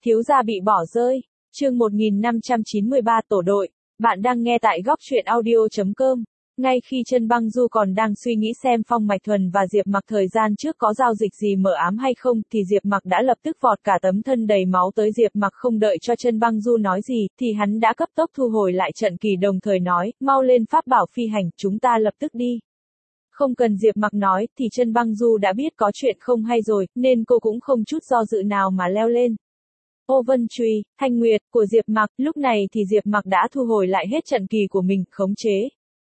Thiếu gia bị bỏ rơi. Chương 1593 tổ đội. Bạn đang nghe tại góc truyện audio.com. Ngay khi Chân Băng Du còn đang suy nghĩ xem Phong Mạch Thuần và Diệp Mặc thời gian trước có giao dịch gì mờ ám hay không, thì Diệp Mặc đã lập tức vọt cả tấm thân đầy máu tới. Diệp Mặc không đợi cho Chân Băng Du nói gì, thì hắn đã cấp tốc thu hồi lại trận kỳ, đồng thời nói, mau lên pháp bảo phi hành, chúng ta lập tức đi. Không cần Diệp Mặc nói, thì Chân Băng Du đã biết có chuyện không hay rồi, nên cô cũng không chút do dự nào mà leo lên. Ô Vân Truy, Thanh Nguyệt, của Diệp Mặc. Lúc này thì Diệp Mặc đã thu hồi lại hết trận kỳ của mình, khống chế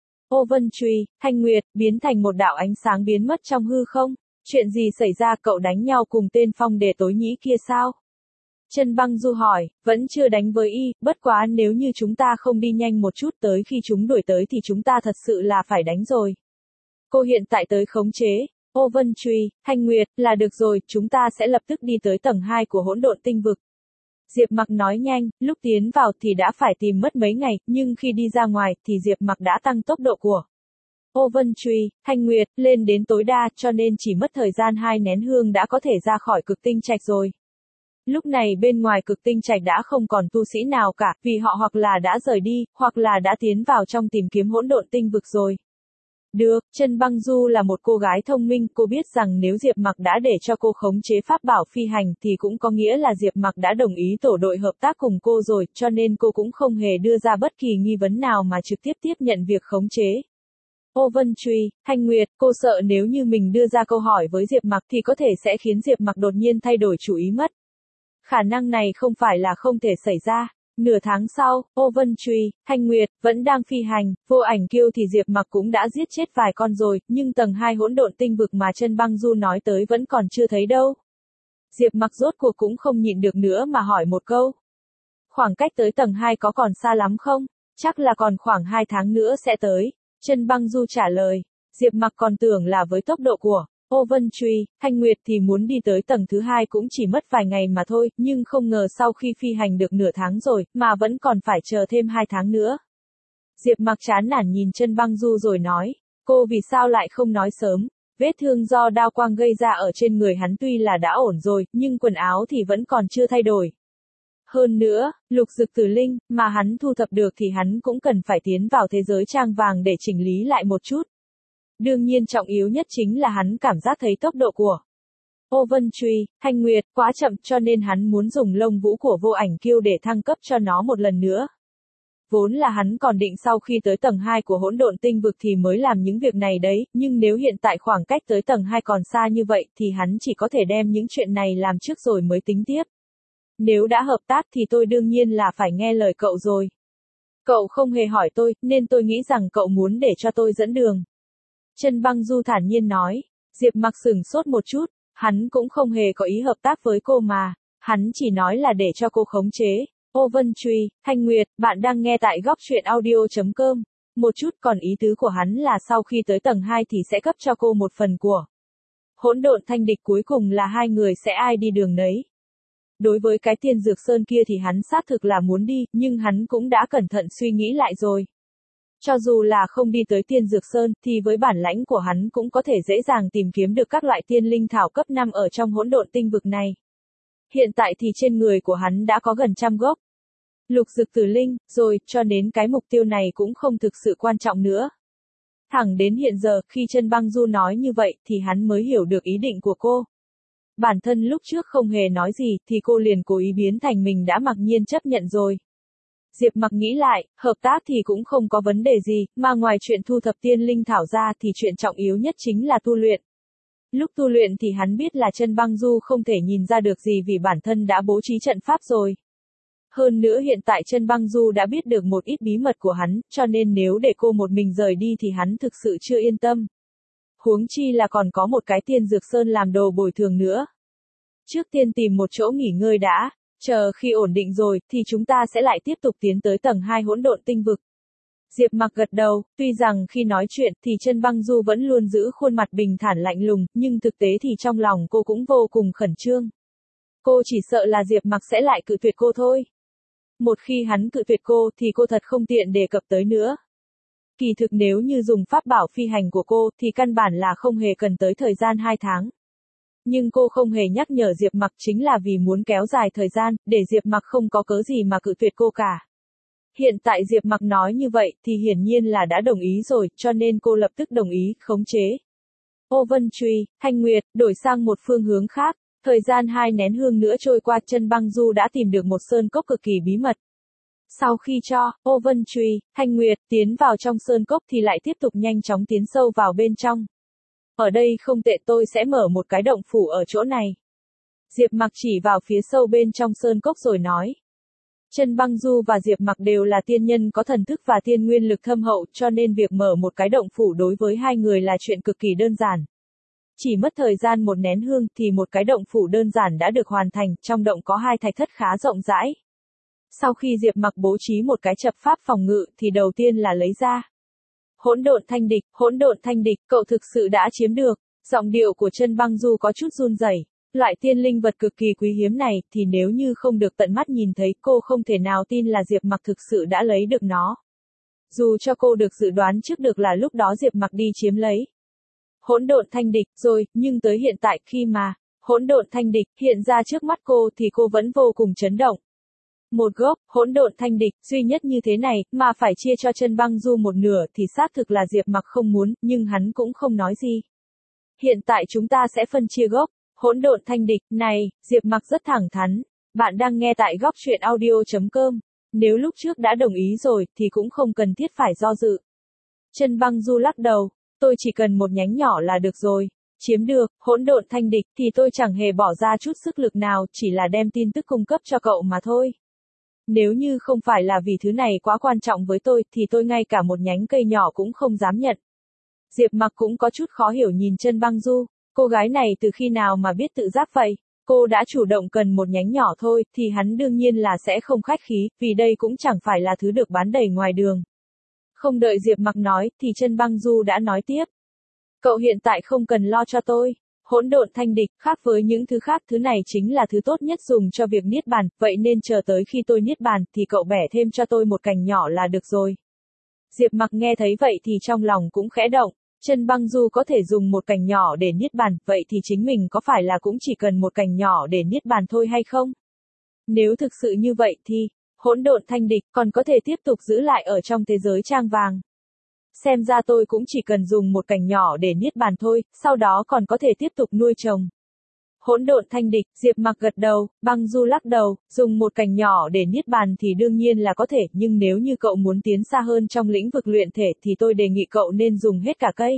Ô Vân Truy, Thanh Nguyệt, biến thành một đạo ánh sáng biến mất trong hư không. Chuyện gì xảy ra, cậu đánh nhau cùng tên Phong Đề tối nhĩ kia sao? Chân Băng Du hỏi, vẫn chưa đánh với y, bất quá nếu như chúng ta không đi nhanh một chút, tới khi chúng đuổi tới thì chúng ta thật sự là phải đánh rồi. Cô hiện tại tới khống chế Ô Vân Truy, Thanh Nguyệt, là được rồi, chúng ta sẽ lập tức đi tới tầng 2 của hỗn độn tinh vực. Diệp Mặc nói nhanh, lúc tiến vào thì đã phải tìm mất mấy ngày, nhưng khi đi ra ngoài thì Diệp Mặc đã tăng tốc độ của Ô Vân Truy, Thanh Nguyệt, lên đến tối đa, cho nên chỉ mất thời gian 2 nén hương đã có thể ra khỏi cực tinh trạch rồi. Lúc này bên ngoài cực tinh trạch đã không còn tu sĩ nào cả, vì họ hoặc là đã rời đi, hoặc là đã tiến vào trong tìm kiếm hỗn độn tinh vực rồi. Được, Chân Băng Du là một cô gái thông minh, cô biết rằng nếu Diệp Mặc đã để cho cô khống chế pháp bảo phi hành thì cũng có nghĩa là Diệp Mặc đã đồng ý tổ đội hợp tác cùng cô rồi, cho nên cô cũng không hề đưa ra bất kỳ nghi vấn nào mà trực tiếp tiếp nhận việc khống chế Ô Vân Truy, Thanh Nguyệt, cô sợ nếu như mình đưa ra câu hỏi với Diệp Mặc thì có thể sẽ khiến Diệp Mặc đột nhiên thay đổi chủ ý mất. Khả năng này không phải là không thể xảy ra. Nửa tháng sau, Ô Vân Truy, Thanh Nguyệt, vẫn đang phi hành, Vô Ảnh Kiêu thì Diệp Mặc cũng đã giết chết vài con rồi, nhưng tầng 2 hỗn độn tinh vực mà Chân Băng Du nói tới vẫn còn chưa thấy đâu. Diệp Mặc rốt cuộc cũng không nhịn được nữa mà hỏi một câu. Khoảng cách tới tầng 2 có còn xa lắm không? Chắc là còn khoảng 2 tháng nữa sẽ tới. Chân Băng Du trả lời. Diệp Mặc còn tưởng là với tốc độ của Ô Vân Truy, Thanh Nguyệt thì muốn đi tới tầng thứ 2 cũng chỉ mất vài ngày mà thôi, nhưng không ngờ sau khi phi hành được nửa tháng rồi, mà vẫn còn phải chờ thêm 2 tháng nữa. Diệp Mặc chán nản nhìn Chân Băng Du rồi nói, cô vì sao lại không nói sớm? Vết thương do đao quang gây ra ở trên người hắn tuy là đã ổn rồi, nhưng quần áo thì vẫn còn chưa thay đổi. Hơn nữa, lục dực tử linh, mà hắn thu thập được thì hắn cũng cần phải tiến vào thế giới trang vàng để chỉnh lý lại một chút. Đương nhiên trọng yếu nhất chính là hắn cảm giác thấy tốc độ của Ô Vân Truy, Thanh Nguyệt, quá chậm, cho nên hắn muốn dùng lông vũ của Vô Ảnh Kiêu để thăng cấp cho nó một lần nữa. Vốn là hắn còn định sau khi tới tầng 2 của hỗn độn tinh vực thì mới làm những việc này đấy, nhưng nếu hiện tại khoảng cách tới tầng 2 còn xa như vậy thì hắn chỉ có thể đem những chuyện này làm trước rồi mới tính tiếp. Nếu đã hợp tác thì tôi đương nhiên là phải nghe lời cậu rồi. Cậu không hề hỏi tôi, nên tôi nghĩ rằng cậu muốn để cho tôi dẫn đường. Chân Băng Du thản nhiên nói. Diệp Mặc sửng sốt một chút, hắn cũng không hề có ý hợp tác với cô mà, hắn chỉ nói là để cho cô khống chế Ô Vân Truy, Thanh Nguyệt. Bạn đang nghe tại góc truyện audio.com. Một chút, còn ý tứ của hắn là sau khi tới tầng 2 thì sẽ cấp cho cô một phần của hỗn độn thanh địch, cuối cùng là hai người sẽ ai đi đường nấy. Đối với cái Tiên Dược Sơn kia thì hắn xác thực là muốn đi, nhưng hắn cũng đã cẩn thận suy nghĩ lại rồi. Cho dù là không đi tới Tiên Dược Sơn, thì với bản lãnh của hắn cũng có thể dễ dàng tìm kiếm được các loại tiên linh thảo cấp 5 ở trong hỗn độn tinh vực này. Hiện tại thì trên người của hắn đã có gần 100 gốc lục dực tử linh, rồi, cho nên cái mục tiêu này cũng không thực sự quan trọng nữa. Thẳng đến hiện giờ, khi Chân Băng Du nói như vậy, thì hắn mới hiểu được ý định của cô. Bản thân lúc trước không hề nói gì, thì cô liền cố ý biến thành mình đã mặc nhiên chấp nhận rồi. Diệp Mặc nghĩ lại, hợp tác thì cũng không có vấn đề gì, mà ngoài chuyện thu thập tiên linh thảo ra thì chuyện trọng yếu nhất chính là tu luyện. Lúc tu luyện thì hắn biết là Chân Băng Du không thể nhìn ra được gì vì bản thân đã bố trí trận pháp rồi. Hơn nữa hiện tại Chân Băng Du đã biết được một ít bí mật của hắn, cho nên nếu để cô một mình rời đi thì hắn thực sự chưa yên tâm. Huống chi là còn có một cái Tiên Dược Sơn làm đồ bồi thường nữa. Trước tiên tìm một chỗ nghỉ ngơi đã, chờ khi ổn định rồi thì chúng ta sẽ lại tiếp tục tiến tới tầng 2 hỗn độn tinh vực. Diệp Mặc gật đầu, tuy rằng khi nói chuyện thì Chân Băng Du vẫn luôn giữ khuôn mặt bình thản lạnh lùng, nhưng thực tế thì trong lòng cô cũng vô cùng khẩn trương. Cô chỉ sợ là Diệp Mặc sẽ lại cự tuyệt cô thôi. Một khi hắn cự tuyệt cô thì cô thật không tiện đề cập tới nữa. Kỳ thực nếu như dùng pháp bảo phi hành của cô thì căn bản là không hề cần tới thời gian 2 tháng. Nhưng cô không hề nhắc nhở Diệp Mặc chính là vì muốn kéo dài thời gian, để Diệp Mặc không có cớ gì mà cự tuyệt cô cả. Hiện tại Diệp Mặc nói như vậy thì hiển nhiên là đã đồng ý rồi, cho nên cô lập tức đồng ý, khống chế. Ô Vân Truy, Thanh Nguyệt, đổi sang một phương hướng khác. Thời gian 2 nén hương nữa trôi qua, Chân Băng Du đã tìm được một sơn cốc cực kỳ bí mật. Sau khi cho Ô Vân Truy, Thanh Nguyệt tiến vào trong sơn cốc thì lại tiếp tục nhanh chóng tiến sâu vào bên trong. Ở đây không tệ, tôi sẽ mở một cái động phủ ở chỗ này. Diệp Mặc chỉ vào phía sâu bên trong sơn cốc rồi nói. Chân Băng Du và Diệp Mặc đều là tiên nhân có thần thức và tiên nguyên lực thâm hậu, cho nên việc mở một cái động phủ đối với hai người là chuyện cực kỳ đơn giản. Chỉ mất thời gian 1 nén hương thì một cái động phủ đơn giản đã được hoàn thành, trong động có 2 thạch thất khá rộng rãi. Sau khi Diệp Mặc bố trí một cái trận pháp phòng ngự thì đầu tiên là lấy ra Hỗn Độn Thanh Địch, cậu thực sự đã chiếm được. Giọng điệu của Chân Băng Du có chút run rẩy. Loại tiên linh vật cực kỳ quý hiếm này thì nếu như không được tận mắt nhìn thấy, cô không thể nào tin là Diệp Mặc thực sự đã lấy được nó. Dù cho cô được dự đoán trước được là lúc đó Diệp Mặc đi chiếm lấy Hỗn Độn Thanh Địch rồi, nhưng tới hiện tại khi mà Hỗn Độn Thanh Địch hiện ra trước mắt cô thì cô vẫn vô cùng chấn động. Một gốc Hỗn Độn Thanh Địch duy nhất như thế này mà phải chia cho Chân Băng Du một nửa thì xác thực là Diệp Mặc không muốn, nhưng hắn cũng không nói gì. Hiện tại chúng ta sẽ phân chia gốc Hỗn Độn Thanh Địch này. Diệp Mặc rất thẳng thắn. Bạn đang nghe tại góc truyện audio.com. Nếu lúc trước đã đồng ý rồi thì cũng không cần thiết phải do dự. Chân Băng Du lắc đầu. Tôi chỉ cần một nhánh nhỏ là được rồi. Chiếm được Hỗn Độn Thanh Địch thì tôi chẳng hề bỏ ra chút sức lực nào, chỉ là đem tin tức cung cấp cho cậu mà thôi. Nếu như không phải là vì thứ này quá quan trọng với tôi thì tôi ngay cả một nhánh cây nhỏ cũng không dám nhận. Diệp Mặc cũng có chút khó hiểu nhìn Chân Băng Du. Cô gái này từ khi nào mà biết tự giác vậy? Cô đã chủ động cần một nhánh nhỏ thôi thì hắn đương nhiên là sẽ không khách khí, vì đây cũng chẳng phải là thứ được bán đầy ngoài đường. Không đợi Diệp Mặc nói thì Chân Băng Du đã nói tiếp. Cậu hiện tại không cần lo cho tôi. Hỗn Độn Thanh Địch khác với những thứ khác, thứ này chính là thứ tốt nhất dùng cho việc niết bàn, vậy nên chờ tới khi tôi niết bàn thì cậu bẻ thêm cho tôi một cành nhỏ là được rồi. Diệp Mặc nghe thấy vậy thì trong lòng cũng khẽ động. Chân Băng Du có thể dùng một cành nhỏ để niết bàn, vậy thì chính mình có phải là cũng chỉ cần một cành nhỏ để niết bàn thôi hay không? Nếu thực sự như vậy thì, Hỗn Độn Thanh Địch còn có thể tiếp tục giữ lại ở trong thế giới trang vàng. Xem ra tôi cũng chỉ cần dùng một cành nhỏ để niết bàn thôi, sau đó còn có thể tiếp tục nuôi trồng. Hỗn Độn Thanh Địch, Diệp Mặc gật đầu, Băng Du lắc đầu, dùng một cành nhỏ để niết bàn thì đương nhiên là có thể, nhưng nếu như cậu muốn tiến xa hơn trong lĩnh vực luyện thể thì tôi đề nghị cậu nên dùng hết cả cây.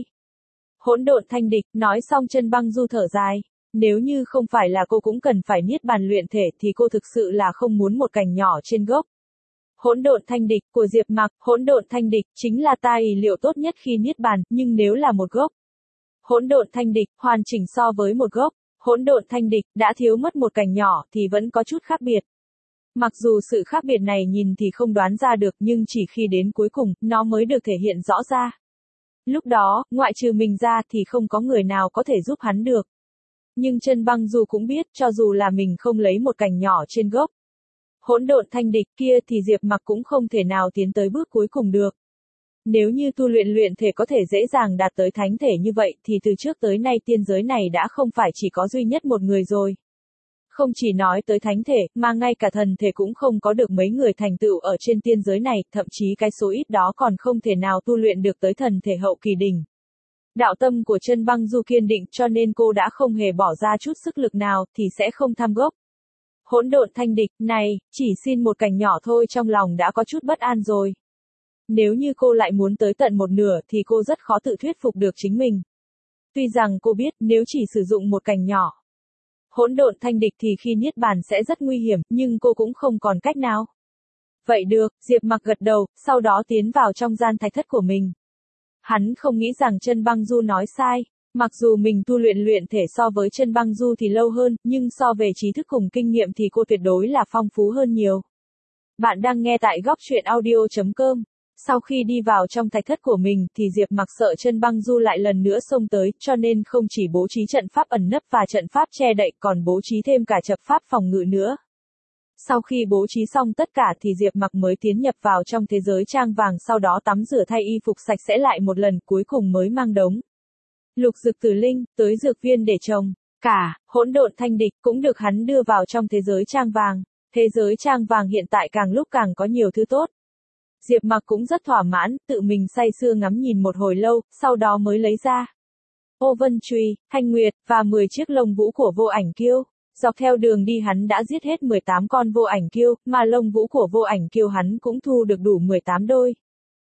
Hỗn Độn Thanh Địch, nói xong Chân Băng Du thở dài. Nếu như không phải là cô cũng cần phải niết bàn luyện thể thì cô thực sự là không muốn một cành nhỏ trên gốc. Hỗn Độn Thanh Địch của Diệp Mặc, Hỗn Độn Thanh Địch chính là tài liệu tốt nhất khi niết bàn, nhưng nếu là một gốc Hỗn Độn Thanh Địch hoàn chỉnh so với một gốc Hỗn Độn Thanh Địch đã thiếu mất một cành nhỏ thì vẫn có chút khác biệt. Mặc dù sự khác biệt này nhìn thì không đoán ra được, nhưng chỉ khi đến cuối cùng, nó mới được thể hiện rõ ra. Lúc đó, ngoại trừ mình ra thì không có người nào có thể giúp hắn được. Nhưng Chân Băng Du cũng biết, cho dù là mình không lấy một cành nhỏ trên gốc Hỗn Độn Thanh Địch kia thì Diệp Mặc cũng không thể nào tiến tới bước cuối cùng được. Nếu như tu luyện thể có thể dễ dàng đạt tới thánh thể như vậy thì từ trước tới nay tiên giới này đã không phải chỉ có duy nhất một người rồi. Không chỉ nói tới thánh thể, mà ngay cả thần thể cũng không có được mấy người thành tựu ở trên tiên giới này, thậm chí cái số ít đó còn không thể nào tu luyện được tới thần thể hậu kỳ đỉnh. Đạo tâm của Chân Băng Du kiên định cho nên cô đã không hề bỏ ra chút sức lực nào thì sẽ không tham gốc Hỗn Độn Thanh Địch này, chỉ xin một cành nhỏ thôi trong lòng đã có chút bất an rồi. Nếu như cô lại muốn tới tận một nửa thì cô rất khó tự thuyết phục được chính mình. Tuy rằng cô biết nếu chỉ sử dụng một cành nhỏ Hỗn Độn Thanh Địch thì khi niết bàn sẽ rất nguy hiểm, nhưng cô cũng không còn cách nào. Vậy được, Diệp Mặc gật đầu, sau đó tiến vào trong gian thạch thất của mình. Hắn không nghĩ rằng Chân Băng Du nói sai. Mặc dù mình tu luyện thể so với Chân Băng Du thì lâu hơn, nhưng so về trí thức cùng kinh nghiệm thì cô tuyệt đối là phong phú hơn nhiều. Bạn đang nghe tại góc truyện audio.com. Sau khi đi vào trong thạch thất của mình thì Diệp Mặc sợ Chân Băng Du lại lần nữa xông tới, cho nên không chỉ bố trí trận pháp ẩn nấp và trận pháp che đậy còn bố trí thêm cả trận pháp phòng ngự nữa. Sau khi bố trí xong tất cả thì Diệp Mặc mới tiến nhập vào trong thế giới trang vàng, sau đó tắm rửa thay y phục sạch sẽ lại một lần, cuối cùng mới mang đống lục dược tử linh tới dược viên để trồng. cả, hỗn độn thanh địch cũng được hắn đưa vào trong thế giới trang vàng. Thế giới trang vàng hiện tại càng lúc càng có nhiều thứ tốt. Diệp Mặc cũng rất thỏa mãn, tự mình say sưa ngắm nhìn một hồi lâu, sau đó mới lấy ra Ô Vân Chùy, Thanh Nguyệt, và 10 chiếc lông vũ của vô ảnh kiêu. Dọc theo đường đi hắn đã giết hết 18 con vô ảnh kiêu, mà lông vũ của vô ảnh kiêu hắn cũng thu được đủ 18 đôi.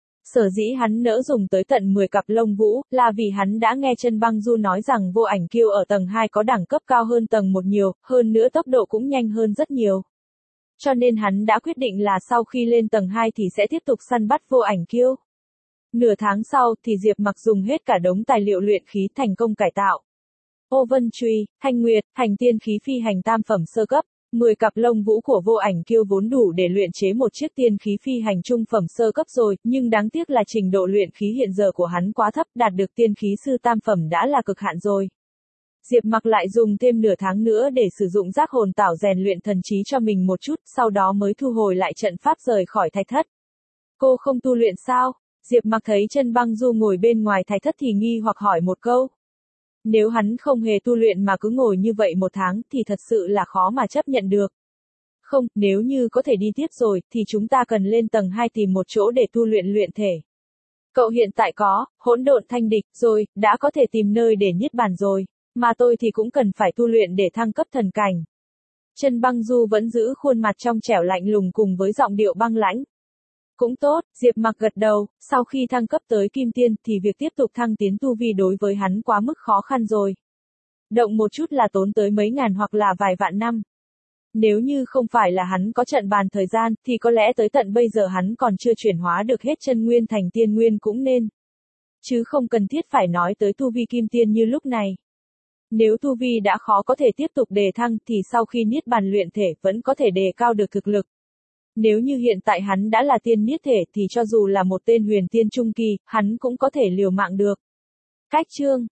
Sở dĩ hắn nỡ dùng tới tận 10 cặp lông vũ, là vì hắn đã nghe Chân Băng Du nói rằng vô ảnh kiêu ở tầng 2 có đẳng cấp cao hơn tầng 1 nhiều, hơn nữa tốc độ cũng nhanh hơn rất nhiều. Cho nên hắn đã quyết định là sau khi lên tầng 2 thì sẽ tiếp tục săn bắt vô ảnh kiêu. Nửa tháng sau thì Diệp Mặc dùng hết cả đống tài liệu luyện khí thành công cải tạo Ô Vân Chùy, Thanh Nguyệt, thành tiên khí phi hành tam phẩm sơ cấp. 10 cặp lông vũ của vô ảnh kiêu vốn đủ để luyện chế một chiếc tiên khí phi hành trung phẩm sơ cấp rồi, nhưng đáng tiếc là trình độ luyện khí hiện giờ của hắn quá thấp, đạt được tiên khí sư tam phẩm đã là cực hạn rồi. Diệp Mặc lại dùng thêm nửa tháng nữa để sử dụng giác hồn tảo rèn luyện thần trí cho mình một chút, sau đó mới thu hồi lại trận pháp rời khỏi thạch thất. Cô không tu luyện sao? Diệp Mặc thấy Chân Băng Du ngồi bên ngoài thạch thất thì nghi hoặc hỏi một câu. Nếu hắn không hề tu luyện mà cứ ngồi như vậy một tháng thì thật sự là khó mà chấp nhận được. Không, nếu như có thể đi tiếp rồi thì chúng ta cần lên tầng 2 tìm một chỗ để tu luyện luyện thể. Cậu hiện tại có hỗn độn thanh địch rồi, đã có thể tìm nơi để niết bàn rồi, mà tôi thì cũng cần phải tu luyện để thăng cấp thần cảnh. Chân Băng Du vẫn giữ khuôn mặt trong trẻo lạnh lùng cùng với giọng điệu băng lãnh. Cũng tốt, Diệp Mặc gật đầu, sau khi thăng cấp tới Kim Tiên thì việc tiếp tục thăng tiến tu vi đối với hắn quá mức khó khăn rồi. Động một chút là tốn tới mấy ngàn hoặc là vài vạn năm. Nếu như không phải là hắn có trận bàn thời gian thì có lẽ tới tận bây giờ hắn còn chưa chuyển hóa được hết chân nguyên thành tiên nguyên cũng nên. Chứ không cần thiết phải nói tới tu vi Kim Tiên như lúc này. Nếu tu vi đã khó có thể tiếp tục đề thăng thì sau khi niết bàn luyện thể vẫn có thể đề cao được thực lực. Nếu như hiện tại hắn đã là tiên niết thể thì cho dù là một tên huyền tiên trung kỳ, hắn cũng có thể liều mạng được. Cách chương